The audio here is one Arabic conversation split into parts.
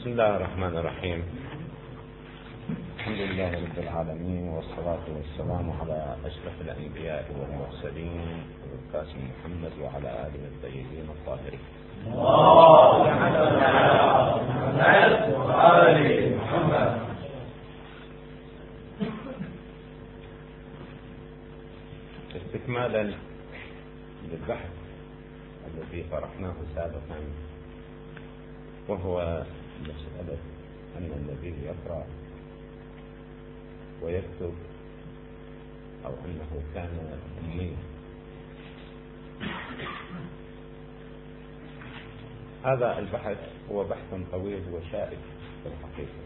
بسم الله الرحمن الرحيم. الحمد لله رب العالمين، والصلاة والسلام على أشرف الأنبياء والمرسلين القاسم محمد وعلى آله الطيبين الطاهرين. استكمالا للبحث الذي طرحناه سابقا، وهو مسألة أن النبي يقرأ ويكتب أو أنه كان أميا. هذا البحث هو بحث طويل وشائك في الحقيقة،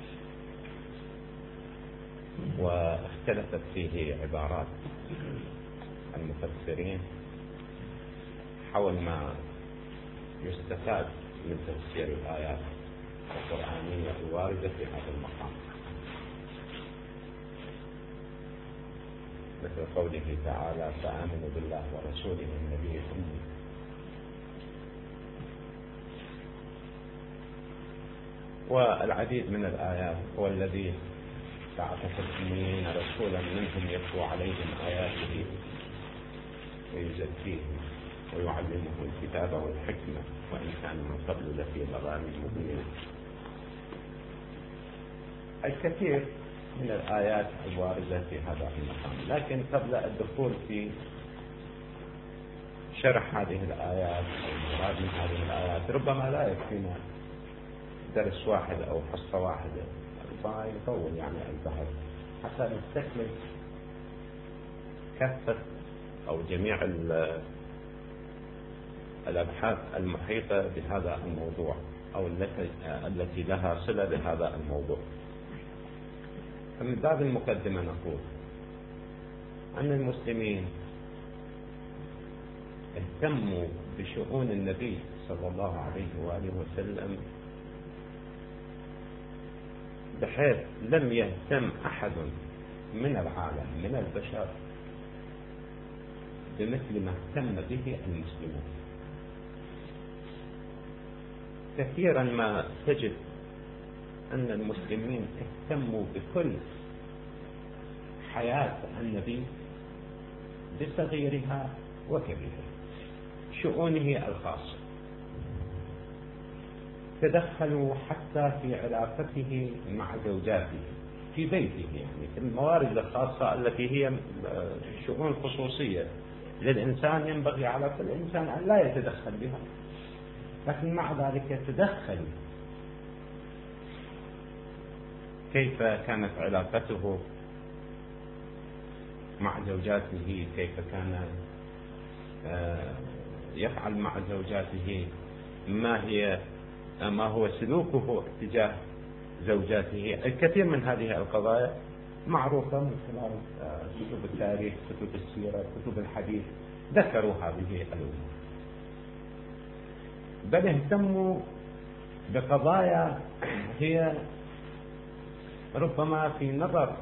واختلفت فيه عبارات المفسرين حول ما يستفاد من تفسير الآيات القرآنية الواردة في هذا المقام، مثل قوله تعالى: فآمنوا بالله ورسوله النبي الأمي. والعديد من الآيات: هو الذي بعث في الأميين رسولا منهم يتلو عليهم آياته ويزكيهم ويعلمه الكتاب والحكمة وإن كان من قبل لفي ضلال مبين. الكثير من الآيات الواردة في هذا المقام، لكن قبل الدخول في شرح هذه الآيات أو المراد من هذه الآيات، ربما لا يكفينا درس واحد أو حصة واحدة، ربما يطول يعني البحث حتى نستكمل كافة أو جميع الأبحاث المحيطة بهذا الموضوع أو التي لها صلة بهذا الموضوع. فمن باب المقدمة نقول أن المسلمين اهتموا بشؤون النبي صلى الله عليه وآله وسلم بحيث لم يهتم أحد من العالم من البشر بمثل ما اهتم به المسلمون. كثيرا ما تجد أن المسلمين اهتموا بكل حياة النبي بصغيرها وكبيرها، شؤونه الخاصة، تدخلوا حتى في علاقته مع زوجاته في بيته، يعني في الموارد الخاصة التي هي شؤون خصوصية للإنسان ينبغي على كل إنسان أن لا يتدخل بها، لكن مع ذلك تدخلوا. كيف كانت علاقته مع زوجاته، كيف كان يفعل مع زوجاته، ما هو سلوكه تجاه زوجاته. الكثير من هذه القضايا معروفة من خلال كتب التاريخ، كتب السيرة، كتب الحديث، ذكروا هذه الأمور، بل اهتموا بقضايا هي ربما في نظر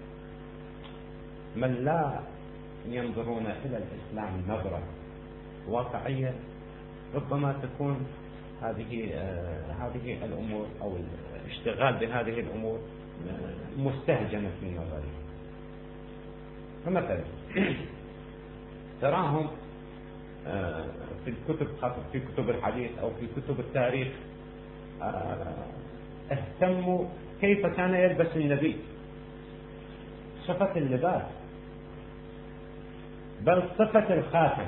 من لا ينظرون إلى الإسلام نظرة واقعية، ربما تكون هذه الأمور أو الاشتغال بهذه الأمور مستهجنة في نظري. فمثلا تراهم في الكتب، في كتب الحديث أو في كتب التاريخ، اهتموا كيف كان يلبس النبي، صفة اللباس، بل صفة الخاتم،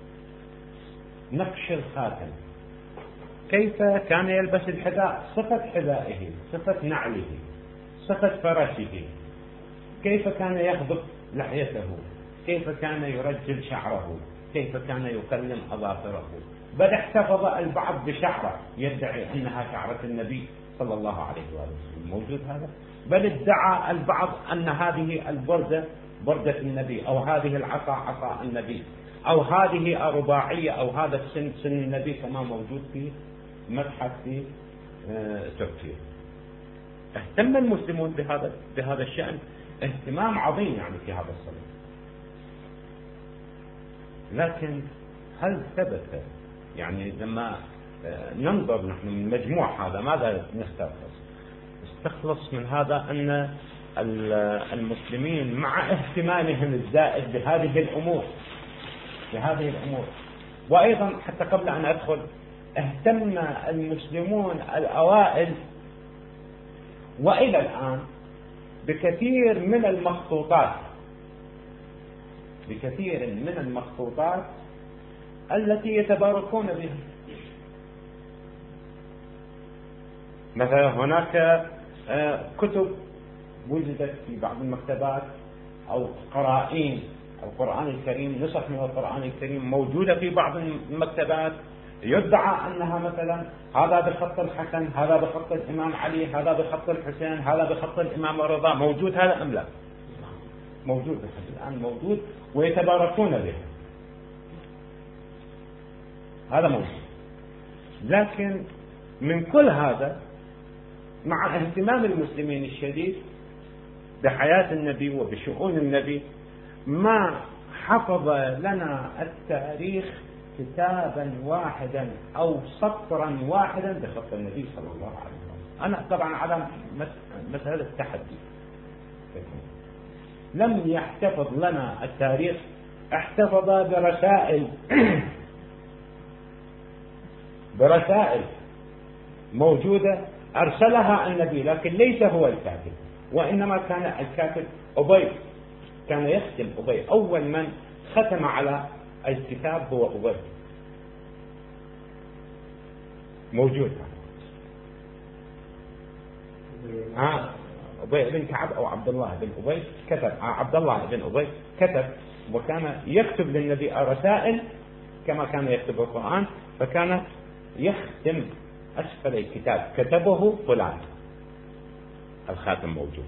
نقش الخاتم، كيف كان يلبس الحذاء، صفة حذائه، صفة نعله، صفة فرسه، كيف كان يخضب لحيته، كيف كان يرجل شعره، كيف كان يكلم أظافره، بل احتفظ البعض بشعره يدعي أنها شعرة النبي صلى الله عليه وسلم، موجود هذا، بل ادعى البعض أن هذه البردة بردة النبي، أو هذه العصا عصا النبي، أو هذه رباعية، أو هذا السن سن النبي، كما موجود في متحف في تركيا. اهتم المسلمون بهذا الشأن اهتمام عظيم يعني في هذا الصدد. لكن هل ثبت يعني لما ننظر نحن من مجموع هذا ماذا نستخلص من هذا أن المسلمين مع اهتمامهم الزائد بهذه الأمور وأيضا حتى قبل أن أدخل اهتم المسلمون الأوائل وإلى الآن بكثير من المخطوطات التي يتباركون بها. مثلا هناك كتب وجدت في بعض المكتبات أو قرائن القرآن الكريم، نسخ من القرآن الكريم موجودة في بعض المكتبات، يدعى أنها مثلا هذا بخط الحسن، هذا بخط الإمام علي، هذا بخط الحسين، هذا بخط الإمام الرضا. موجود هذا أم لا؟ موجود الآن، موجود ويتباركون به، هذا موجود. لكن من كل هذا مع اهتمام المسلمين الشديد بحياة النبي وبشؤون النبي ما حفظ لنا التاريخ كتابا واحدا أو سطرا واحدا بخط النبي صلى الله عليه وسلم. أنا طبعا على مسألة التحدي، لم يحتفظ لنا التاريخ، احتفظ برسائل موجودة أرسلها النبي، لكن ليس هو الكاتب، وإنما كان الكاتب أبي، كان يختم أبي. أول من ختم على الكتاب هو أبي، موجود. أبي بن كعب أو عبد الله بن أبي كتب، عبد الله بن أبي كتب، وكان يكتب للنبي رسائل كما كان يكتب القرآن، فكان يختم أسفل الكتاب كتبه فلان، الخاتم موجود.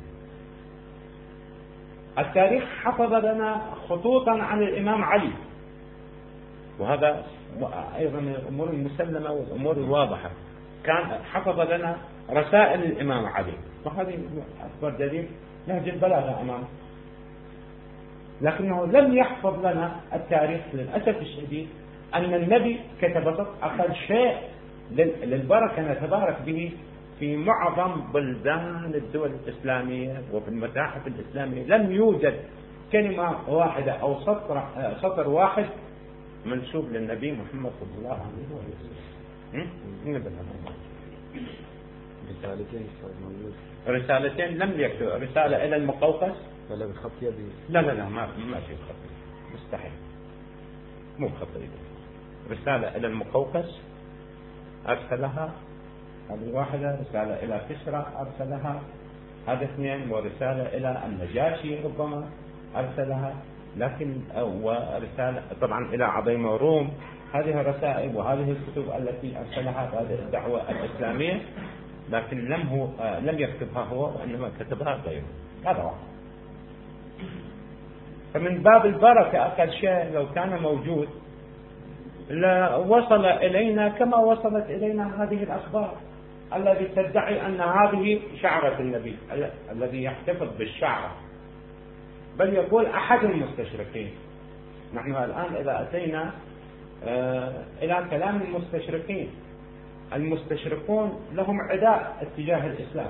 التاريخ حفظ لنا خطوطا عن الإمام علي، وهذا أيضا من الأمور المسلمة والأمور الواضحة. كان حفظ لنا رسائل الإمام علي، وهذه أكبر دليل نهج البلاغة أمامه. لكنه لم يحفظ لنا التاريخ للأسف الشديد أن النبي كتب أقل شيء للبركة نتبارك به في معظم بلدان الدول الإسلامية وفي المتاحف الإسلامية. لم يوجد كلمة واحدة أو سطر واحد منسوب للنبي محمد صلى الله عليه وسلم. رسالتين لم يكتب، رسالة إلى المقوقس ولا بخط يدي؟ لا ما في خط، مستحيل، مو بخط يدي. رسالة إلى المقوقس أرسلها، هذه واحدة. رسالة إلى كسرى أرسلها، هذا اثنين. ورسالة إلى النجاشي ربما أرسلها، لكن ورسالة طبعا إلى عظيم الروم. هذه الرسائل وهذه الكتب التي أرسلها هذه الدعوة الإسلامية، لكن لم يكتبها هو، وإنما كتبها غيره. هذا واحد. فمن باب البركة أقل شيء لو كان موجود لوصل إلينا كما وصلت إلينا هذه الأخبار الذي تدعي أن هذه شعرة النبي، الذي يحتفظ بالشعرة، بل يقول أحد المستشرقين. نحن الآن إذا أتينا إلى كلام المستشرقون لهم عداء اتجاه الإسلام،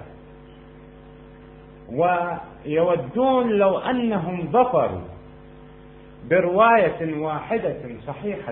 ويودون لو أنهم ظفروا برواية واحدة صحيحة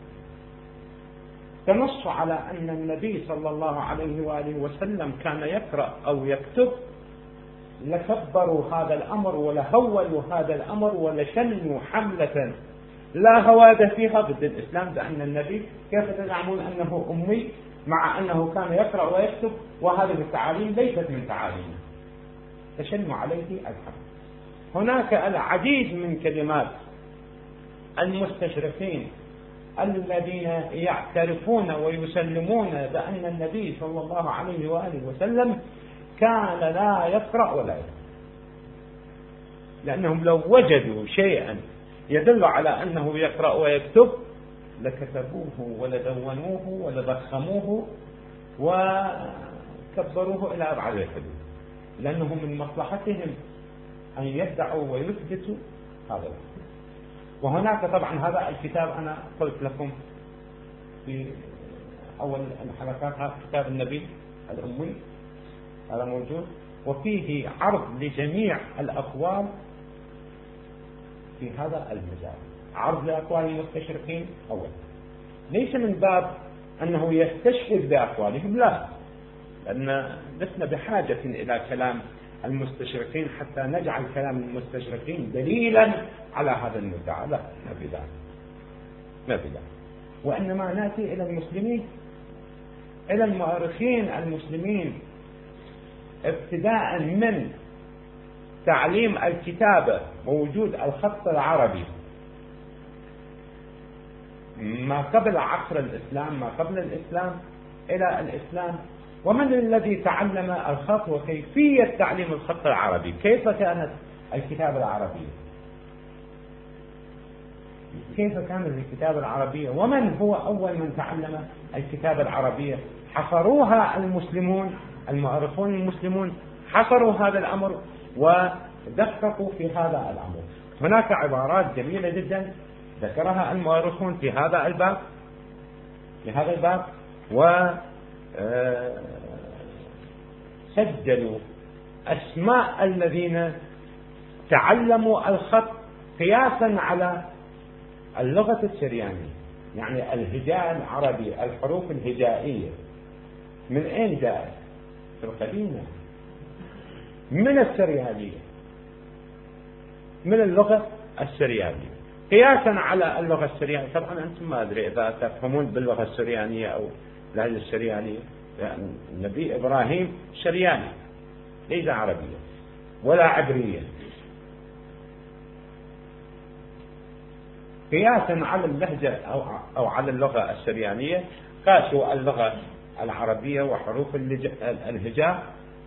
تنص على أن النبي صلى الله عليه وآله وسلم كان يقرأ أو يكتب، لكبروا هذا الأمر ولهولوا هذا الأمر ولشنوا حملة لا هواد فيها ضد الإسلام، بأن النبي كيف تزعمون أنه أمي مع أنه كان يقرأ ويكتب، وهذه التعاليم ليست من تعاليمه. تشنوا عليه الحمل. هناك العديد من كلمات المستشرقين الذين يعترفون ويسلمون بأن النبي صلى الله عليه وآله وسلم كان لا يقرأ ولا يكتب، لأنهم لو وجدوا شيئا يدل على أنه يقرأ ويكتب لكتبوه ولدونوه ولضخموه وكبروه إلى أبعد الحدود، لأنه من مصلحتهم أن يدعوا ويثبتوا هذا الأمر. وهناك طبعا هذا الكتاب أنا قلت لكم في أول الحلقات هذا كتاب النبي الأمي هذا موجود، وفيه عرض لجميع الأقوال في هذا المجال، عرض لأقوال المستشرقين أولا، ليس من باب أنه يستشهد بأقوالهم، لا، لأن لسنا بحاجة إلى كلام المستشرقين حتى نجعل كلام المستشرقين دليلا على هذا المدعى، لا، ما في ذلك، وإنما نأتي إلى المسلمين، إلى المؤرخين المسلمين، ابتداء من تعليم الكتابة ووجود الخط العربي ما قبل عصر الإسلام، ما قبل الإسلام إلى الإسلام، ومن الذي تعلم الخط وكيفية تعليم الخط العربي، كيف كانت الكتابة العربية، كيف كانت الكتابة العربية، ومن هو أول من تعلم الكتابة العربية. حصروها المسلمون، المؤرخون المسلمون حصروا هذا الأمر ودققوا في هذا الأمر. هناك عبارات جميلة جدا ذكرها المؤرخون في هذا الباب وسجلوا أسماء الذين تعلموا الخط قياسا على اللغة السريانية، يعني الهجاء العربي، الحروف الهجائية من أين جاءت؟ في القديم من السريانية، من اللغة السريانية، قياسا على اللغة السريانية. طبعا أنتم ما أدري إذا تفهمون باللغة السريانية أو اللهجة السريانية، يعني النبي إبراهيم سرياني ليس عربيا ولا عبريا، قياسا على اللهجة أو على اللغة السريانية قاسوا اللغة العربية وحروف الهجاء.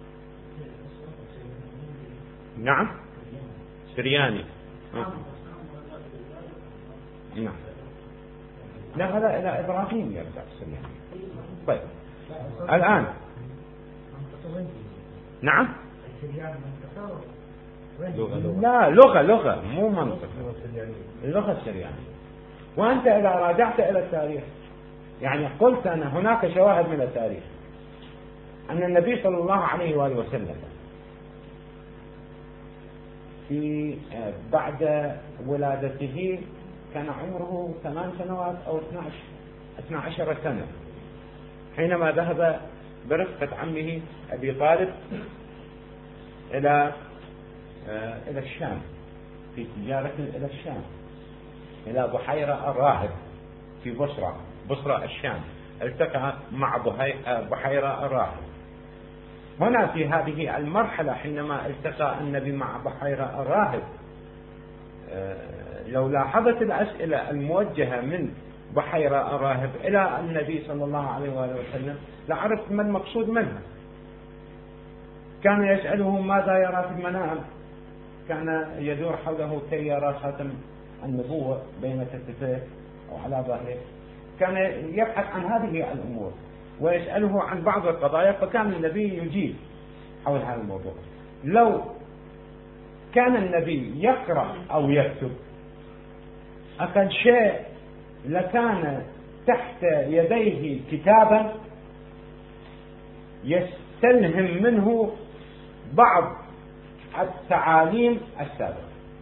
نعم سرياني. نعم لا، هذا إلى إبراهيم يرجع السرياني. طيب الآن نعم لا، لغة مو منطق، اللغة السريانية. وأنت إذا راجعت إلى التاريخ، يعني قلت أنا هناك شواهد من التاريخ أن النبي صلى الله عليه وآله وسلم في بعد ولادته كان عمره 8 سنوات أو 12 سنة حينما ذهب برفقة عمه أبي طالب إلى الشام في تجارة إلى الشام، إلى بحيرة الراهب في بصرة الشام، التقى مع بحيرة الراهب. هنا في هذه المرحلة حينما التقى النبي مع بحيرة الراهب، لو لاحظت الأسئلة الموجهة من بحيرة الراهب إلى النبي صلى الله عليه وآله وسلم لعرفت ما المقصود منها. كان يسأله ماذا يرى في المنام، كان يدور حوله كي يرى خاتم النبوة بين كتفيه أو على ظهره، كان يبحث عن هذه الأمور ويسأله عن بعض القضايا، فكان النبي يجيب حول هذا الموضوع. لو كان النبي يقرأ أو يكتب أقل شيء لكان تحت يديه كتابا يستلهم منه بعض التعاليم السابقة.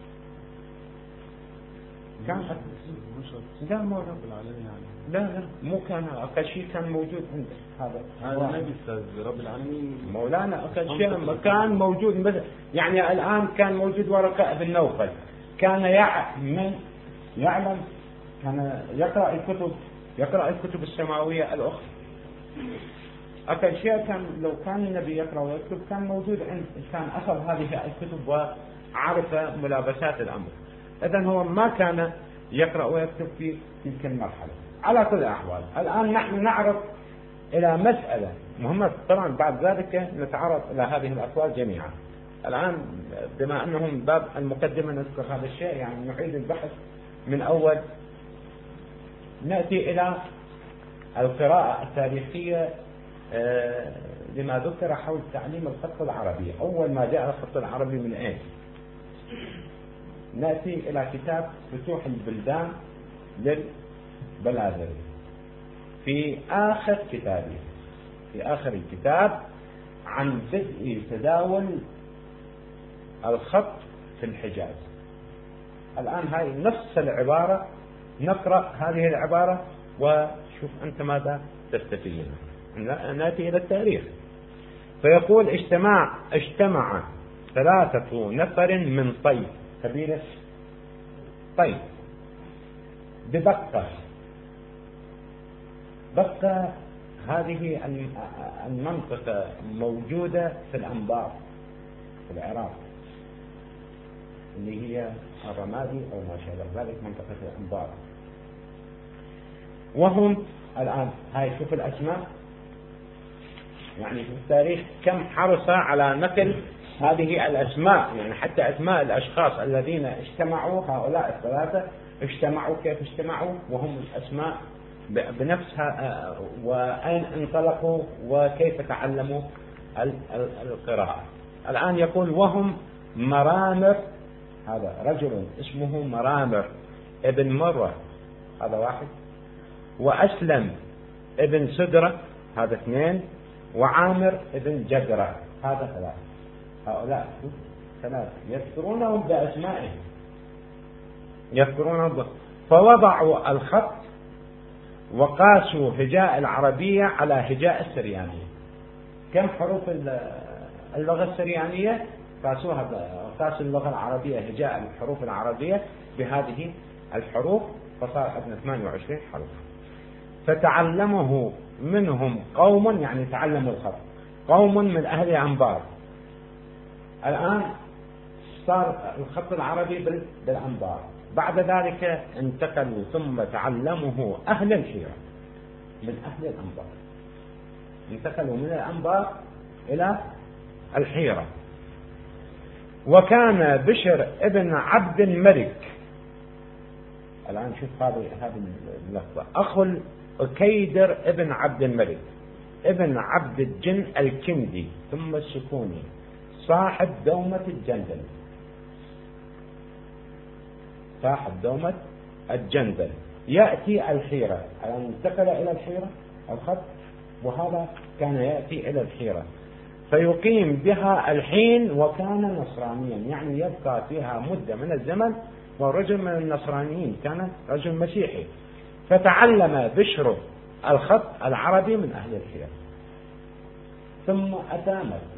كان لا موجود لا مو كان أقل شيء كان موجود عنده هذا النبي رب العالمين مولانا. أقل شيء كان موجود مثل يعني الآن كان موجود ورقة بن نوفل، كان يعلم كان يقرأ الكتب السماوية الأخرى. أقل شيء كان لو كان النبي يقرأ ويكتب كان موجود كان أخذ هذه الكتب وعرف ملابسات الأمر. إذن هو ما كان يقرأ ويكتب في تلك المرحلة. على كل الأحوال الآن نحن نعرف إلى مسألة مهمة، طبعا بعد ذلك نتعرض إلى هذه الأقوال جميعا. الآن بما أنهم باب المقدمة نذكر هذا الشيء، يعني نعيد البحث من أول، نأتي إلى القراءة التاريخية لما ذكر حول تعليم الخط العربي. أول ما جاء الخط العربي من أين؟ نأتي إلى كتاب فتوح البلدان للبلاذري. في آخر كتابه، في آخر الكتاب، عن بدء تداول الخط في الحجاز. الآن هاي نفس العبارة، نقرأ هذه العبارة وشوف أنت ماذا تستفيد. نأتي إلى التاريخ. فيقول اجتمع 3 نفر من طيب، قبيلة طيب، ببقة. بقة هذه المنطقة موجودة في الأنبار في العراق، اللي هي الرمادي أو ما شابه ذلك، منطقة الأنبار. وهم الآن هاي شوف الأسماء، يعني في التاريخ كم حرص على نقل هذه الأسماء، يعني حتى أسماء الأشخاص الذين اجتمعوا، هؤلاء ال3 اجتمعوا، كيف اجتمعوا، وهم الأسماء بنفسها، وأين انطلقوا وكيف تعلموا القراءة. الآن يقول وهم مرامر، هذا رجل اسمه مرامر ابن مرة، هذا واحد، وأسلم ابن سدرة، هذا 2، وعامر ابن جدرة، هذا 3. هؤلاء 3 يذكرونهم بأسمائهم، يذكرونهم. فوضعوا الخط وقاسوا هجاء العربية على هجاء السريانية. كم حروف اللغة السريانية؟ قاسوا اللغة العربية، هجاء الحروف العربية بهذه الحروف، فصار عندنا 28 حرف. فتعلمه منهم قوم، يعني تعلموا الخط قوم من أهل الأنبار. الآن صار الخط العربي بالأنبار. بعد ذلك انتقلوا ثم تعلمه أهل الحيرة، من أهل الأنبار، انتقلوا من الأنبار إلى الحيرة. وكان بشر ابن عبد الملك، الآن شوف هذه اللفظة، أخو أكيدر ابن عبد الملك ابن عبد الجن الكندي ثم السكوني، صاحب دومة الجندل، صاحب دومة الجندل، يأتي الحيرة. الآن انتقل إلى الحيرة الخط، وهذا كان يأتي إلى الحيرة فيقيم بها الحين، وكان نصرانيا، يعني يبقى فيها مدة من الزمن، ورجل من النصرانيين، كان رجل مسيحي. فتعلم بشر الخط العربي من أهل الحيرة، ثم أتى مكة.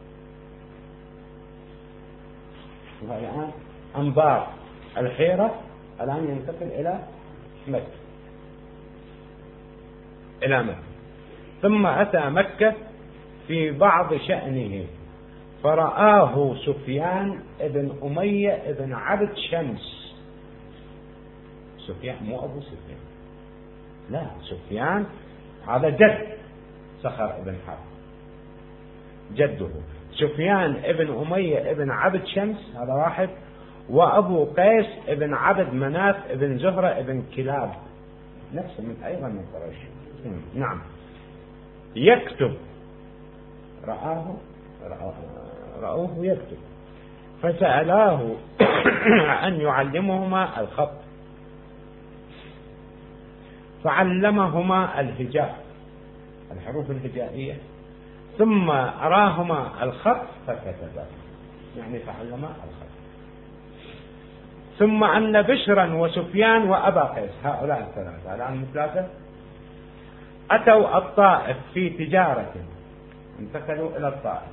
والآن أنبار الحيرة الآن ينتقل إلى مكة، إلى مكة. ثم أتى مكة في بعض شأنه، فرآه سفيان ابن أمية ابن عبد شمس. سفيان مو أبو سفيان، لا، سفيان هذا جد صخر ابن حرب، جده سفيان ابن أمية ابن عبد شمس، هذا واحد. وأبو قيس ابن عبد مناف ابن زهرة ابن كلاب، نفسه من أيضا من قريش. نعم. يكتب، رأوه يكتب، فسألاه أن يعلمهما الخط، فعلمهما الهجاء، الحروف الهجائية، ثم أراهما الخط فكتبا، يعني تعلما الخط. ثم أن بشرا وسفيان وأبا قيس، هؤلاء ال3 الآن 3 أتوا الطائف في تجارة، انتقلوا إلى الطائف،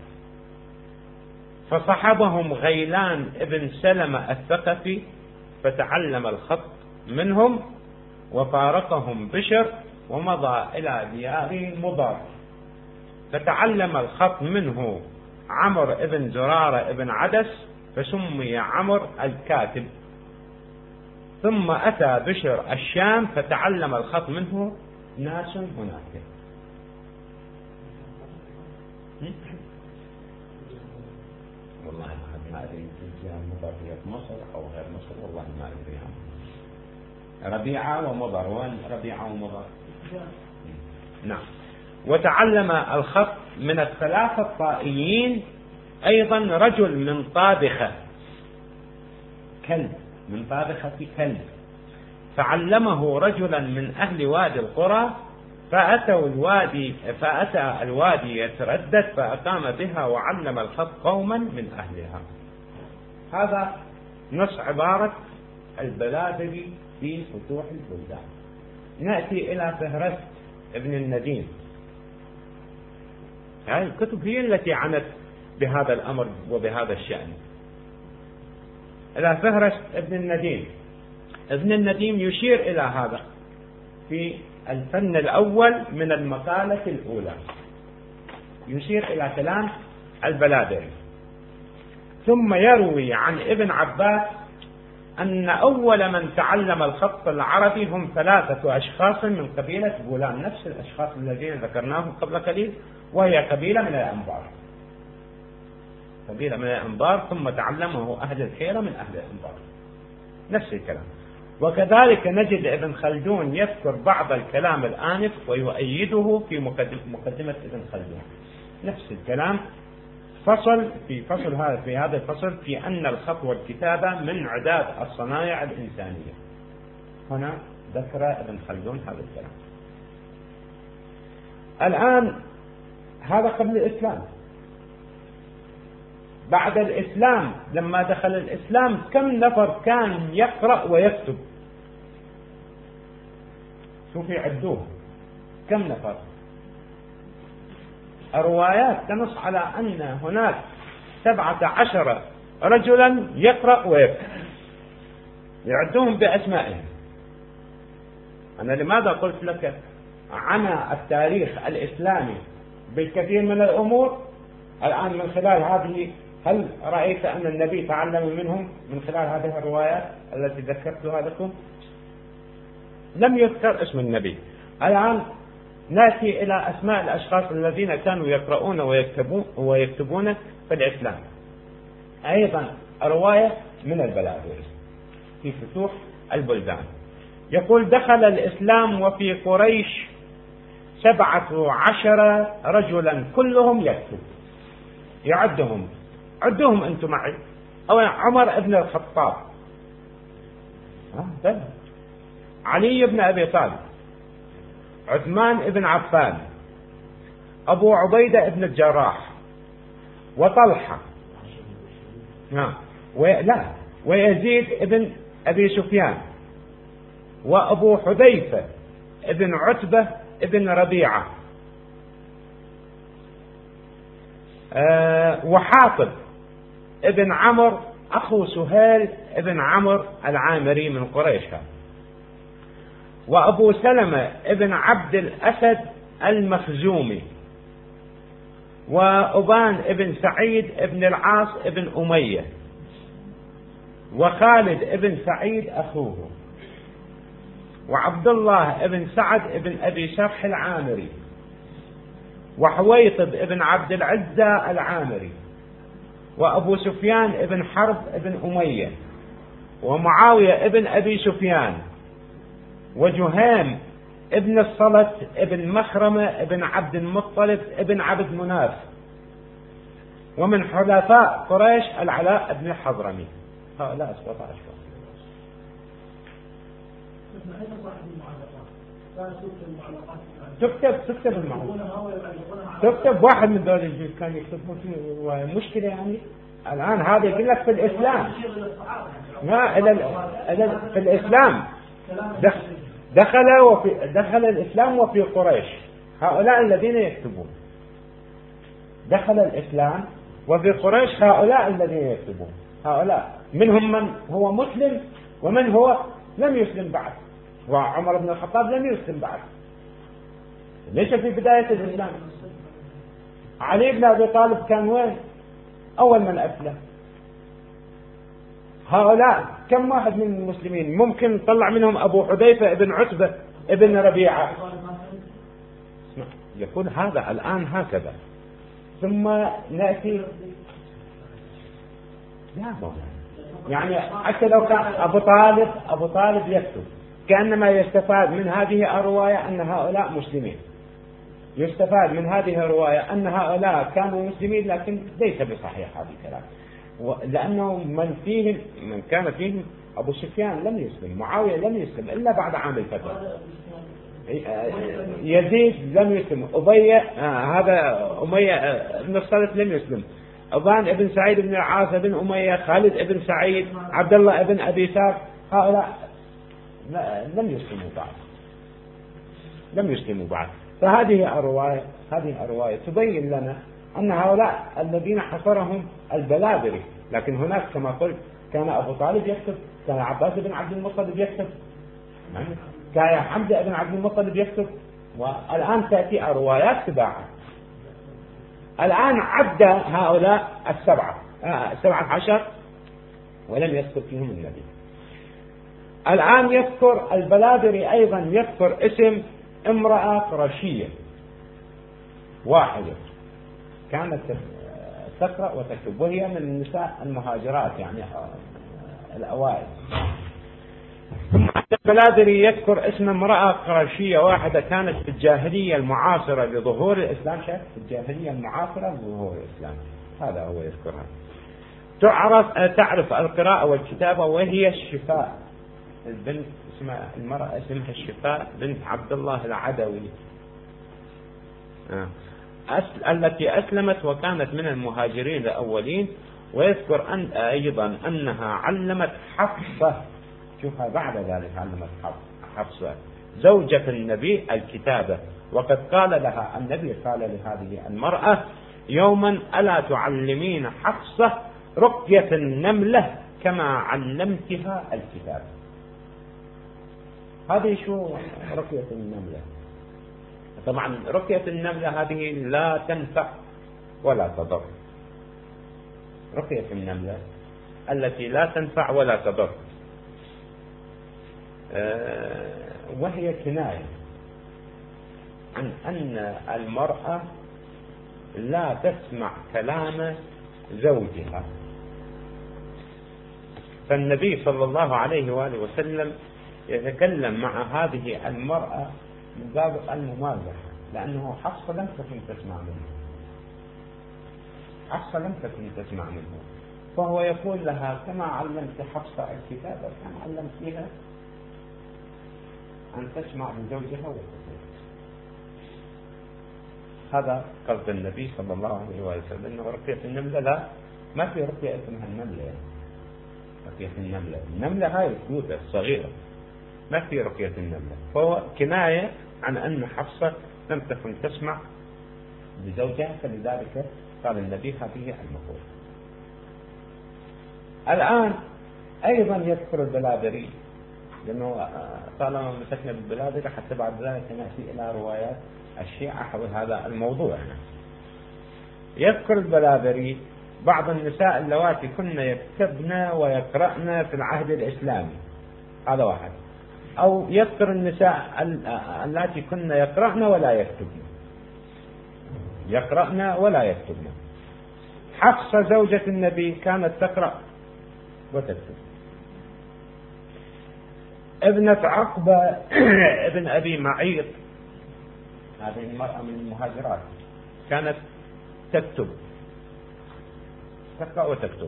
فصحبهم غيلان ابن سلمة الثقفي فتعلم الخط منهم، وفارقهم بشر ومضى إلى ديار مضر، فتعلم الخط منه عمرو ابن زرارة ابن عدس فسمي عمرو الكاتب. ثم أتى بشر الشام فتعلم الخط منه ناس هناك. والله ما أدري الجهة المضافية في مصر أو غير مصر، والله ما أدريها. ربيعة ومضر، وين ربيعة ومضر؟ نعم. وتعلم الخط من ال3 الطائيين أيضا رجل من طابخة، كلب، من طابخة كلب، فعلمه رجلا من أهل وادي القرى فأتى الوادي يتردد فأقام بها وعلم الخط قوما من أهلها. هذا نص عبارة البلادري في فتوح البلدان. نأتي إلى فهرست ابن النديم. هذه الكتب هي التي عنت بهذا الأمر وبهذا الشأن. إلى فهرست ابن النديم. ابن النديم يشير إلى هذا في الفن الأول من المقالة الأولى، يشير إلى كلام البلادري. ثم يروي عن ابن عباس أن أول من تعلم الخط العربي هم 3 أشخاص من قبيلة بولان، نفس الأشخاص الذين ذكرناهم قبل قليل، وهي قبيلة من الأنبار، قبيلة من الأنبار، ثم تعلمه أهل الحيرة من أهل الأنبار، نفس الكلام. وكذلك نجد ابن خلدون يذكر بعض الكلام الآنف ويؤيده في مقدمة ابن خلدون، نفس الكلام. في هذا الفصل في أن الخط والكتابة من عداد الصنايع الإنسانية. هنا ذكر ابن خلدون هذا الكلام. الآن هذا قبل الإسلام. بعد الإسلام لما دخل الإسلام كم نفر كان يقرأ ويكتب؟ شوفوا عدوه كم نفر. الروايات تنص على أن هناك 17 رجلا يقرأ ويكتب، يعدوهم بأسمائهم. أنا لماذا قلت لك عنا التاريخ الإسلامي بالكثير من الأمور؟ الآن من خلال هذه، هل رأيت أن النبي تعلم منهم من خلال هذه الروايات التي ذكرتها لكم؟ لم يذكر اسم النبي. الآن نأتي إلى أسماء الأشخاص الذين كانوا يقرؤون ويكتبون في الإسلام. أيضا رواية من البلادري في فتوح البلدان، يقول: دخل الإسلام وفي قريش 17 رجلا كلهم يكتب. يعدهم، عدوهم أنتم معي. أو عمر بن الخطاب، علي بن أبي طالب، عثمان بن عفان، أبو عبيدة بن الجراح، وطلحة، ويزيد بن أبي سفيان، وأبو حذيفة بن عتبة بن ربيعة، وحاطب ابن عمرو أخو سهيل ابن عمرو العامري من قريش، وأبو سلمة ابن عبد الأسد المخزومي، وأبان ابن سعيد ابن العاص ابن أمية، وخالد ابن سعيد أخوه، وعبد الله ابن سعد ابن أبي شرح العامري، وحويطب ابن عبد العزة العامري، وأبو سفيان ابن حرب ابن أمية، ومعاوية ابن أبي سفيان، وجهيم ابن الصلت ابن مخرمة ابن عبد المطلب ابن عبد مناف، ومن حلفاء قريش العلاء ابن الحضرمي. هؤلاء 17. تكتب المعلومات، تكتب واحد من دول الجيل كان يكتبون فيه مشكلة يعني. الآن هذا يقول لك في الإسلام، ما في الإسلام دخل الإسلام وفي قريش هؤلاء الذين يكتبون. دخل الإسلام وفي قريش هؤلاء الذين يكتبون. هؤلاء منهم من هو مسلم ومن هو لم يسلم بعد، وعمر بن الخطاب لم يسلم بعد، ليس في بداية الإسلام. علي بن أبي طالب كان وين؟ أول من أسلم. هؤلاء كم واحد من المسلمين ممكن نطلع منهم أبو حذيفة ابن عتبة ابن ربيعة؟ يقول هذا الآن هكذا. ثم نأتي يعني حتى لو كان أبو طالب يكتب، كأنما يستفاد من هذه الرواية أن هؤلاء مسلمين، يستفاد من هذه الرواية أن هؤلاء كانوا مسلمين، لكن ليس بصحيح هذا الكلام، لأنه من كان فيهم أبو سفيان لم يسلم، معاوية لم يسلم إلا بعد عام الفتح. يزيد لم يسلم، أبي هذا أمية بن الصلت لم يسلم، أبان ابن سعيد بن العاص بن أمية، خالد ابن سعيد، عبد الله ابن أبي سار، هؤلاء لم يسلموا بعد. فهذه الرواية تبين لنا أن هؤلاء الذين حصرهم البلابري، لكن هناك كما قلت كان أبو طالب يكتب، كان عباس بن عبد المطلب يكتب، كان حمزة بن عبد المطلب يكتب، والآن تأتي روايات تباعا. الآن عد هؤلاء 17 ولم يذكر فيهم النبي. الآن يذكر البلابري أيضا يذكر اسم امرأة قرشية واحدة كانت تقرأ وتكتب، وهي من النساء المهاجرات يعني الأوائل. البلابري يذكر اسم امرأة قرشية واحدة كانت في الجاهلية المعاصرة لظهور الإسلام، في الجاهلية المعاصرة لظهور الإسلام، هذا هو يذكرها. تعرف القراءة والكتابة، وهي الشفاء البنت، المرأة اسمها الشفاء بنت عبد الله العدوي التي أسلمت وكانت من المهاجرين الأولين. ويذكر أيضا أنها علمت حفصة، شوفها بعد ذلك علمت حفصة زوجة النبي الكتابة، وقد قال لها النبي قال لهذه المرأة يوما ألا تعلمين حفصة رقية النملة كما علمتها الكتابة. هذه شو رقية النملة؟ طبعا رقية النملة هذه لا تنفع ولا تضر، رقية النملة التي لا تنفع ولا تضر، وهي كناية عن أن المرأة لا تسمع كلام زوجها. فالنبي صلى الله عليه وآله وسلم يتكلم مع هذه المرأة من باب الممازحة، لأنه حفصة لم تكن تسمع منه، فهو يقول لها كما علمت حفصة الكتابة كما علمتها أن تسمع من زوجها وتقول. هذا قصد النبي صلى الله عليه وسلم، أنه رقية النملة لا، ما في رقية اسمها النملة، رقية النملة هاي الكودة الصغيرة، ما في رقية النملة. فهو كناية عن أن حفصة لم تكن تسمع بزوجها، فلذلك قال النبي هذه المقولة. الآن أيضا يذكر البلابري، لأنه طالما مسكنا بالبلابري حتى بعد ذلك نأتي إلى روايات الشيعة حول هذا الموضوع. يذكر البلابري بعض النساء اللواتي كن يكتبن ويقرأن في العهد الإسلامي، هذا واحد. أو يذكر النساء التي كن يقرأن ولا يكتبن. حفصة زوجة النبي كانت تقرأ وتكتب. ابنة عقبة ابن أبي معيط، هذه المرأة من المهاجرات، كانت تقرأ وتكتب.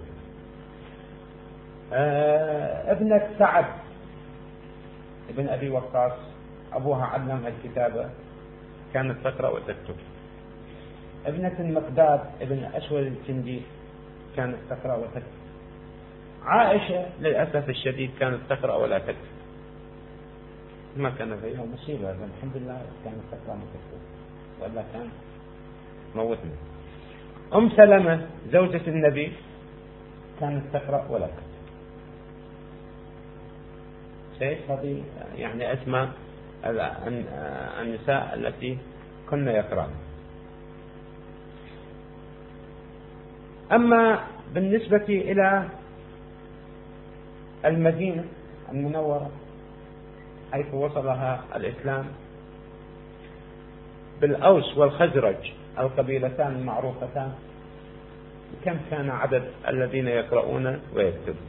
ابنة سعد ابن أبي وقاص أبوها علمها الكتابة، كانت تقرأ وتكتب. ابنة المقداد ابن أسود الكندي كانت تقرأ وتكتب. عائشة للأسف الشديد كانت تقرأ ولا تكتب، ما كان فيها مصيبة، الحمد لله كانت تقرأ وتكتب، ولا كان موتنا. أم سلمة زوجة النبي كانت تقرأ ولا تكتب. هذه يعني أسماء النساء التي كن يقرأن. أما بالنسبة إلى المدينة المنورة حيث وصلها الإسلام، بالأوس والخزرج القبيلتان المعروفتان، كم كان عدد الذين يقرؤون ويكتبون؟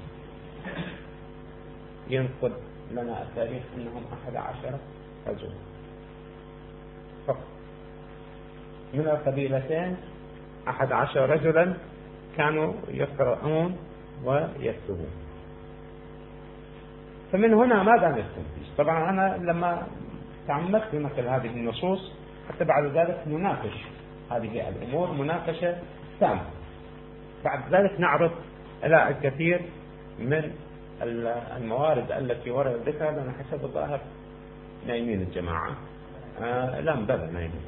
ينقل لنا التاريخ أنهم 11 رجل فقط من القبيلتين، 11 رجلا كانوا يقرؤون ويكتبون. فمن هنا ماذا نستنتج؟ طبعا أنا لما تعمدت في نقل هذه النصوص حتى بعد ذلك نناقش هذه الأمور مناقشة تامة. بعد ذلك نعرض إلى الكثير من الموارد التي ورد ذكرها، لأن حسب الظاهر نايمين الجماعة. لا بلا نايمين،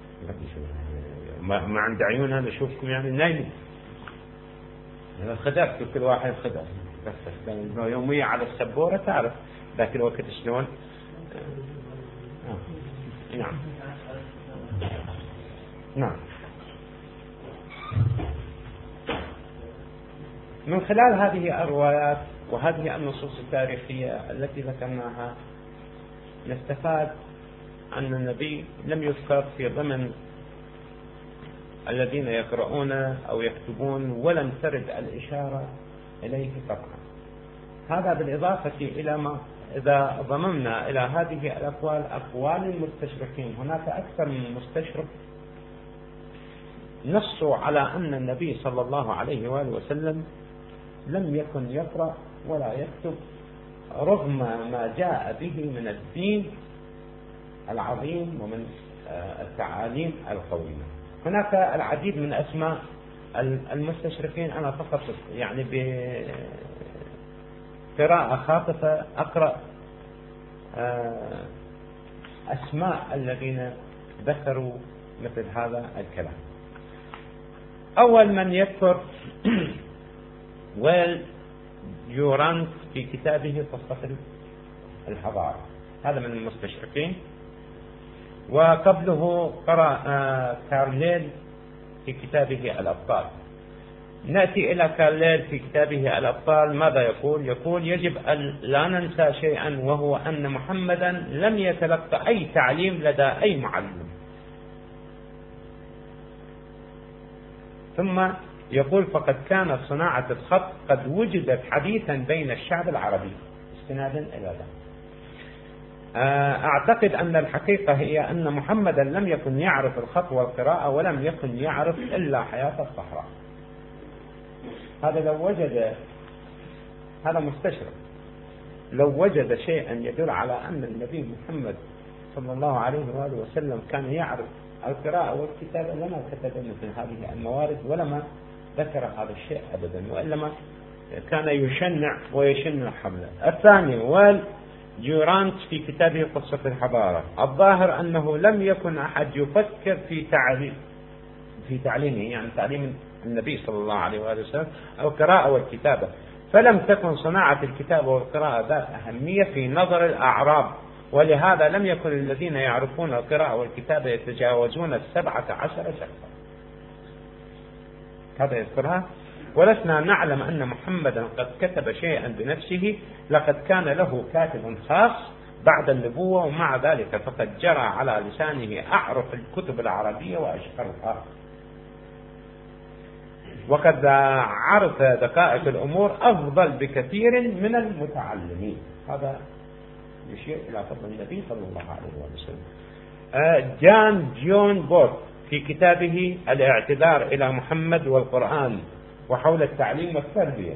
ما عند عيونها نشوفكم يعني نايمين. خدعت كل واحد خدع، بس يومية على السبورة تعرف ذاك الوقت شلون. نعم نعم. من خلال هذه الروايات وهذه النصوص التاريخية التي ذكرناها نستفاد أن النبي لم يذكر في ضمن الذين يقرؤون أو يكتبون، ولم ترد الإشارة إليه قطعا. هذا بالإضافة إلى ما إذا ضممنا إلى هذه الأقوال أقوال المستشرقين، هناك أكثر من مستشرق نصوا على أن النبي صلى الله عليه وآله وسلم لم يكن يقرأ ولا يكتب رغم ما جاء به من الدين العظيم ومن التعاليم القويمة. هناك العديد من أسماء المستشرقين، أنا فقط يعني بقراءة خاطفة أقرأ أسماء الذين ذكروا مثل هذا الكلام. أول من يذكر ويل جورانت في كتابه قصة الحضارة، هذا من المستشرقين. وقبله قرأ كارليل في كتابه الأبطال. نأتي إلى كارليل في كتابه الأبطال، ماذا يقول؟ يقول يجب أن لا ننسى شيئا، وهو أن محمدا لم يتلقى أي تعليم لدى أي معلم. ثم يقول فقد كانت صناعة الخط قد وجدت حديثا بين الشعب العربي، استنادا إلى ذلك. أعتقد أن الحقيقة هي أن محمدا لم يكن يعرف الخط والقراءة، ولم يكن يعرف إلا حياة الصحراء. هذا لو وجد، هذا مستشرق، لو وجد شيئا يدل على أن النبي محمد صلى الله عليه وآله وسلم كان يعرف القراءة والكتابة لما كتب مثل هذه الموارد ولما ذكر هذا الشيء أبدا، وإنما كان يشنع ويشن حمله. الثاني ويل جورانت في كتابه قصة الحضارة. الظاهر أنه لم يكن أحد يفكر في تعليمه، يعني تعليم النبي صلى الله عليه وآله وسلم القراءة والكتابة، فلم تكن صناعة الكتابة والقراءة ذات أهمية في نظر الأعراب، ولهذا لم يكن الذين يعرفون القراءة والكتابة يتجاوزون 17 شخصا. هذا يذكرها. ولسنا نعلم أن محمدا قد كتب شيئا بنفسه، لقد كان له كاتب خاص بعد النبوة، ومع ذلك فقد جرى على لسانه أعرف الكتب العربية وأشهرها، وقد عرف دقائق الأمور أفضل بكثير من المتعلمين. هذا يشير إلى فضل النبي صلى الله عليه وسلم. جون بورت في كتابه الاعتذار إلى محمد والقرآن وحول التعليم والتربية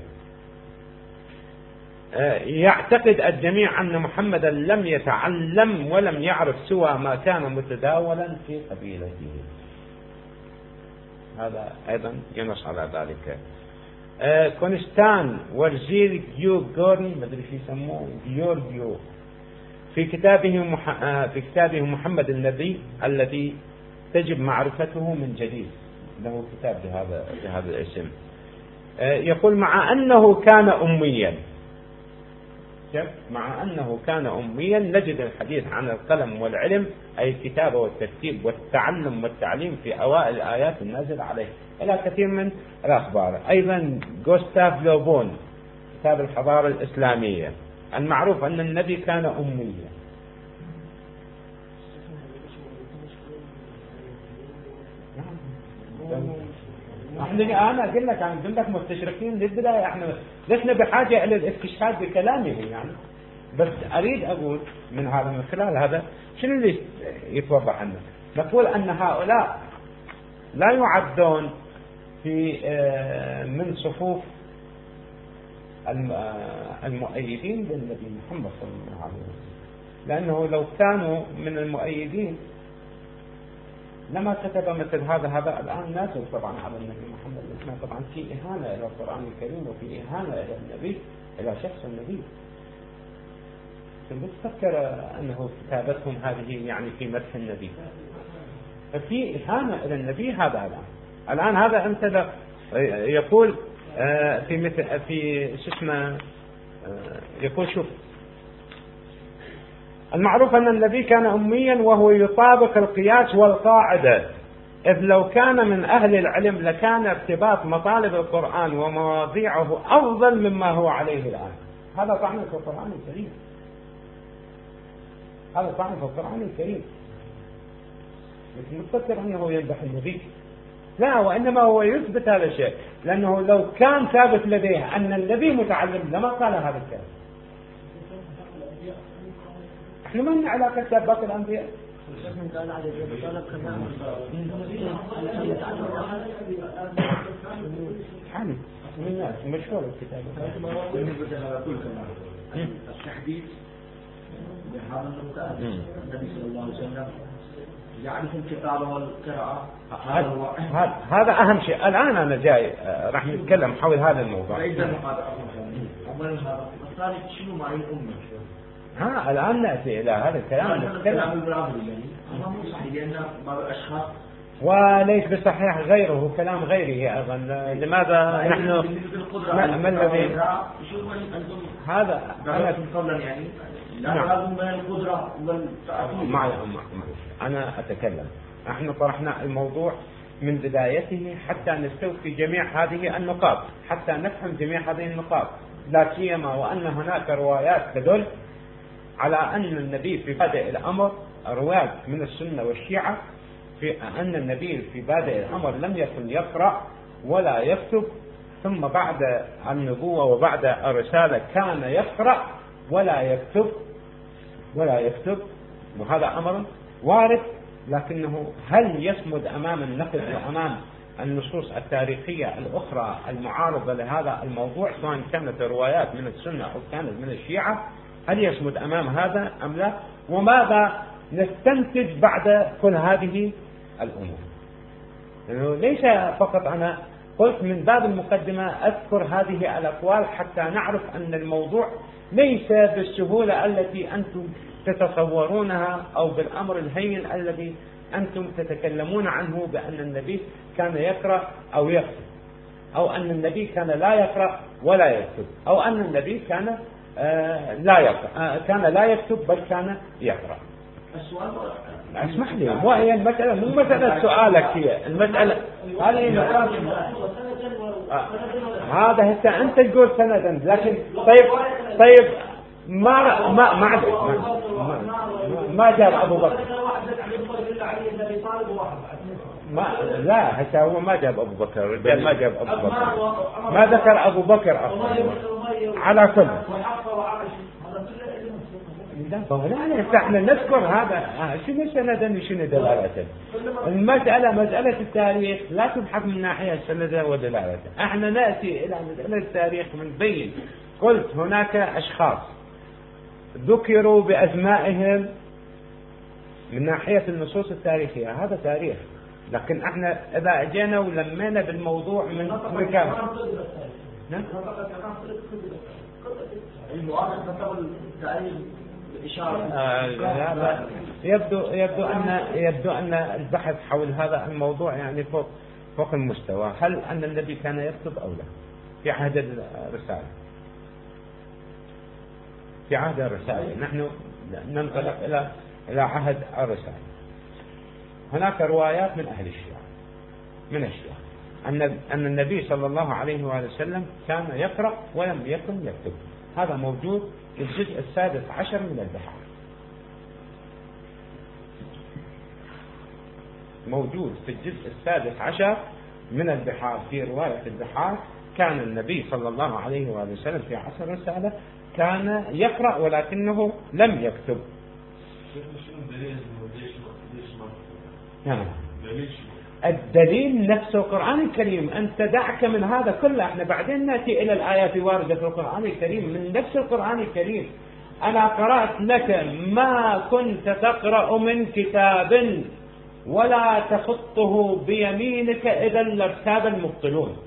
يعتقد الجميع أن محمدا لم يتعلم ولم يعرف سوى ما كان متداولا في قبيلته. هذا أيضا ينص على ذلك. كونستان ورزيل جيورغي ما أدري شو يسموه جيورغيو في كتابه محمد النبي الذي تجب معرفته من جديد، له كتاب بهذا الاسم. يقول مع أنه كان أميا، مع أنه كان أميا نجد الحديث عن القلم والعلم أي الكتابة والترتيب والتعلم والتعليم في أوائل الآيات النازلة عليه إلى كثير من الأخبار. أيضا غوستاف لوبون كتاب الحضارة الإسلامية، المعروف أن النبي كان أميا. أنا أقول لك عن عندك مستشرقين للبداية، احنا لسنا بحاجة إلى الاستشهاد بكلامه يعني، بس أريد أقول من خلال هذا شنو اللي يتوضح لنا؟ نقول أن هؤلاء لا يعدون في من صفوف المؤيدين للنبي محمد صلى الله عليه وسلم، لأنه لو كانوا من المؤيدين لما كتب مثل هذا الآن نازل طبعا على النبي محمد الإسلام. طبعا في إهانة إلى القرآن الكريم وفي إهانة إلى النبي، إلى شخص النبي. تفكر أنه كتابتهم هذه يعني في مدح النبي، ففي إهانة إلى النبي. هذا الآن هذا أنت يقول في مثل في شو اسمه، يقول شوف المعروف أن النبي كان أميا وهو يطابق القياس والقاعدة، إذ لو كان من أهل العلم لكان ارتباط مطالب القرآن ومواضيعه أفضل مما هو عليه الآن. هذا طعن في القرآن الكريم، هذا طعن في القرآن الكريم. مش مفكر أنه يمدح النبي، لا، وإنما هو يثبت هذا الشيء، لأنه لو كان ثابت لديه أن النبي متعلم لما قال هذا الكلام. احنا ما لنا علاقة بباقي الأنبياء. حالي من الناس مشهور الكتاب. التحديث بهذا المكان النبي صلى الله عليه وسلم يعرف الكتابة والقراءة. هذا أهم شيء. الآن أنا جاي راح نتكلم حول هذا الموضوع. شنو معنى الأمة؟ الآن نأتي إلى هذا الكلام نتكلم. وليس بصحيح غيره كلام غيره أيضا. لماذا نحن ما الذي هذا يعني لا بين القدرة والتأثير. أنا أتكلم. نحن طرحنا الموضوع من بدايته حتى نستوفي جميع هذه النقاط، حتى نفهم جميع هذه النقاط، لا سيما وأن هناك روايات تدل على أن النبي في بادئ الأمر، روايات من السنة والشيعة في أن النبي في بادئ الأمر لم يكن يقرأ ولا يكتب، ثم بعد النبوة وبعد الرسالة كان يقرأ ولا يكتب وهذا أمر وارد. لكنه هل يصمد أمام النقد وأمام النصوص التاريخية الأخرى المعارضة لهذا الموضوع، سواء كانت روايات من السنة أو كانت من الشيعة؟ هل يصمد أمام هذا أم لا؟ وماذا نستنتج بعد كل هذه الأمور؟ يعني ليس فقط أنا قلت من باب المقدمة أذكر هذه الأقوال حتى نعرف أن الموضوع ليس بالسهولة التي أنتم تتصورونها أو بالأمر الهين الذي أنتم تتكلمون عنه، بأن النبي كان يقرأ أو يكتب، أو أن النبي كان لا يقرأ ولا يكتب، أو أن النبي كان لا يكتب بل كان يقرأ. اسمح لي، وهي المسألة مو مسألة سؤالك، هي المسألة هذه هذا هسه أنت تقول سندا، لكن طيب ما جاب أبو بكر، لا هسه هو ما جاب أبو بكر، الرجال ما جاب أبو بكر، ما ذكر أبو بكر أصلا على كل. لا احنا نذكر هذا شنو سندا وشنو دلالة. المسألة مسألة التاريخ لا تبحث من ناحية سندا ودلالة. احنا نأتي إلى مسألة التاريخ من بين. قلت هناك أشخاص ذكروا بأسمائهم من ناحية النصوص التاريخية، هذا تاريخ. لكن احنا إذا أجينا ولمينا بالموضوع من مكان يبدو أن البحث حول هذا الموضوع يعني فوق المستوى. هل أن النبي كان يكتب أو لا في عهد الرسالة؟ في عهد الرسالة نحن ننطلق إلى عهد الرسالة. هناك روايات من أهل الشيعة أن النبي صلى الله عليه وآله وسلم كان يقرأ ولم يكن يكتب. هذا موجود في الجزء 16 من البحار، موجود في الجزء 16 من البحار. في رواية البحار كان النبي صلى الله عليه وآله وسلم في عصر الرسالة كان يقرأ ولكنه لم يكتب. الدليل نفسه القرآن الكريم. أنت دعك من هذا كله، احنا بعدين نأتي إلى الآيات الواردة في القرآن الكريم من نفس القرآن الكريم. أنا قرأت لك ما كنت تقرأ من كتاب ولا تخطه بيمينك إذا لارتاب المبطلون.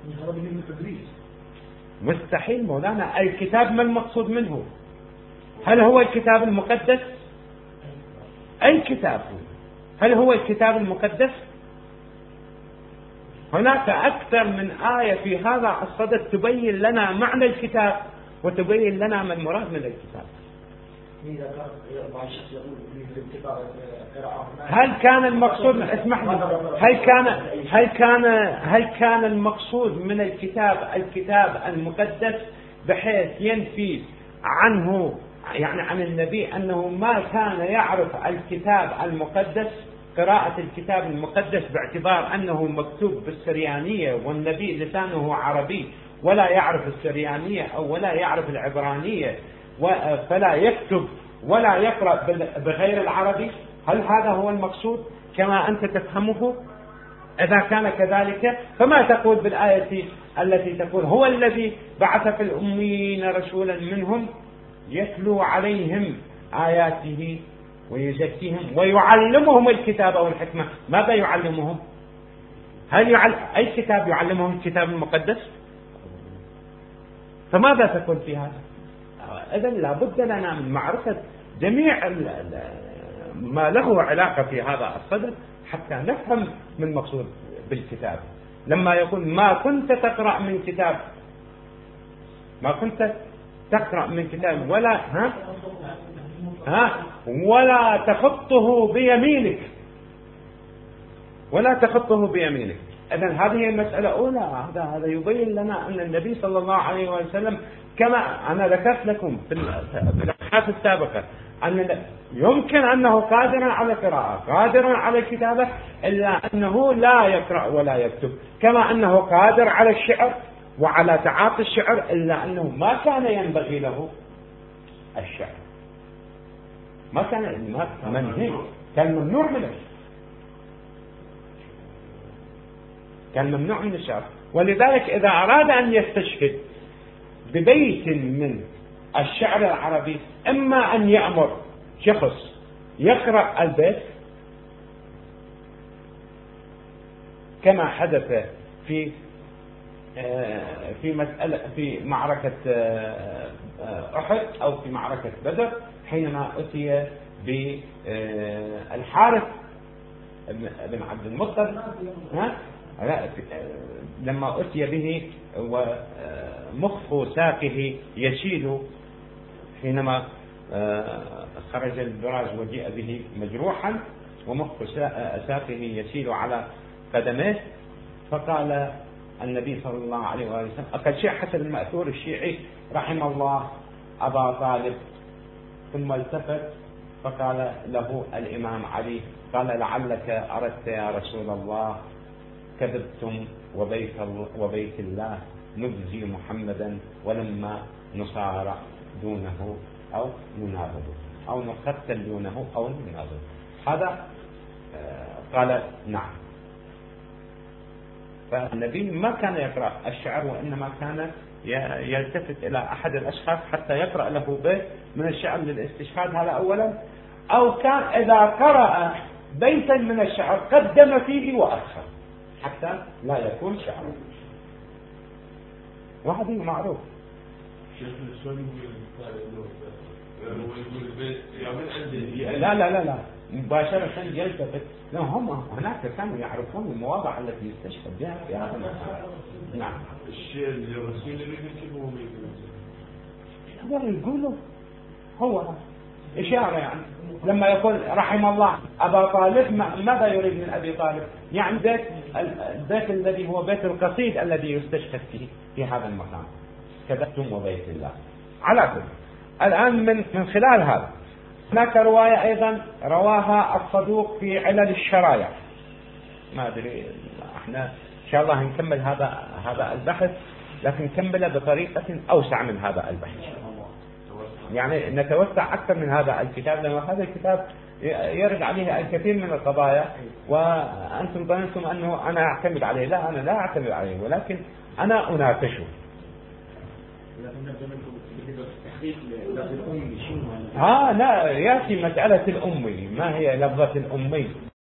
مستحيل مولانا. الكتاب ما المقصود منه؟ هل هو الكتاب المقدس؟ أي كتاب؟ هل هو الكتاب المقدس؟ هناك أكثر من آية في هذا الصدد تبين لنا معنى الكتاب وتبين لنا ما المراد من الكتاب. هل كان المقصود، اسمح لي، هل كان المقصود من الكتاب المقدس بحيث ينفي عنه، يعني عن النبي، أنه ما كان يعرف الكتاب المقدس، قراءة الكتاب المقدس، باعتبار أنه مكتوب بالسريانية والنبي لسانه عربي ولا يعرف السريانية أو ولا يعرف العبرانية فلا يكتب ولا يقرأ بغير العربي؟ هل هذا هو المقصود كما أنت تفهمه؟ إذا كان كذلك فما تقول بالآية التي تقول هو الذي بعث في الأميين رسولا منهم يتلو عليهم آياته ويزكيهم ويعلمهم الكتاب والحكمة؟ ماذا يعلمهم؟ أي كتاب يعلمهم؟ الكتاب المقدس؟ فماذا تقول في هذا؟ إذن لابد لنا من معرفة جميع ما له علاقة في هذا الصدد حتى نفهم من مقصود بالكتاب. لما يقول ما كنت تقرأ من كتاب، ما كنت تقرأ من كتاب ولا تخطه بيمينك، ولا تخطه بيمينك. إذن هذه المسألة أولى. هذا يبين لنا أن النبي صلى الله عليه وسلم، كما أنا ذكرت لكم في الأبحاث السابقة، أن يمكن أنه قادرا على القراءة، قادرا على الكتابة، إلا أنه لا يقرأ ولا يكتب، كما أنه قادر على الشعر وعلى تعاطي الشعر، إلا أنه ما كان ينبغي له الشعر، ما كان منهي، كان ممنوع منه، كان ممنوع من الشعر. ولذلك إذا أراد أن يستشهد ببيت من الشعر العربي، إما أن يأمر شخص يقرأ البيت كما حدث في معركة أحد أو في معركة بدر، حينما أتي بالحارث بن عبد المطلب، لما أتي به ومخ ساقه يشيل، حينما خرج البراز وجيء به مجروحا ومخ ساقه يشيل على قدميه، فقال النبي صلى الله عليه وسلم، أقل شيء حسب المأثور الشيعي، رحم الله أبا طالب. ثم التفت فقال له الإمام علي، قال لعلك أردت يا رسول الله، كذبتم وبيت الله نجزي محمدا ولما نصارع دونه أو ننابه أو نقتل دونه أو ننابه. هذا قال نعم. فالنبي ما كان يقرأ الشعر، وإنما كان يلتفت إلى أحد الأشخاص حتى يقرأ له بيت من الشعر للاستشهاد، هذا أولا. أو كان إذا قرأ بيتا من الشعر قدم فيه وأخر حتى لا يكون شعر، وهذا معروف. لا مباشرة يلتفت. لا، هم هناك كانوا يعرفون المواضع التي يستشهد بها في هذا المكان. نعم. الشيء اللي الرسول اللي يكتبه يقولوا هو إشارة، يعني لما يقول رحم الله أبا طالب، ماذا يريد من أبي طالب؟ يعني البيت الذي هو بيت القصيد الذي يستشهد فيه في هذا المكان، كذبتم وبيت الله. على كل الآن من خلال هذا هناك رواية أيضا رواها الصدوق في علل الشرايع. ما أدري، احنا إن شاء الله نكمل هذا البحث، لكن نكمله بطريقة أوسع من هذا البحث، يعني نتوسع أكثر من هذا الكتاب، لأن هذا الكتاب يرد عليه الكثير من القضايا، وأنتم ظننتم أنه أنا أعتمد عليه. لا، أنا لا أعتمد عليه، ولكن أنا أناقشه. لكن نبدأ منكم بالنسبة للتحقيق لفظ الأمي شنو؟ لا يأتي مسألة الأمي، ما هي لفظة الأمي؟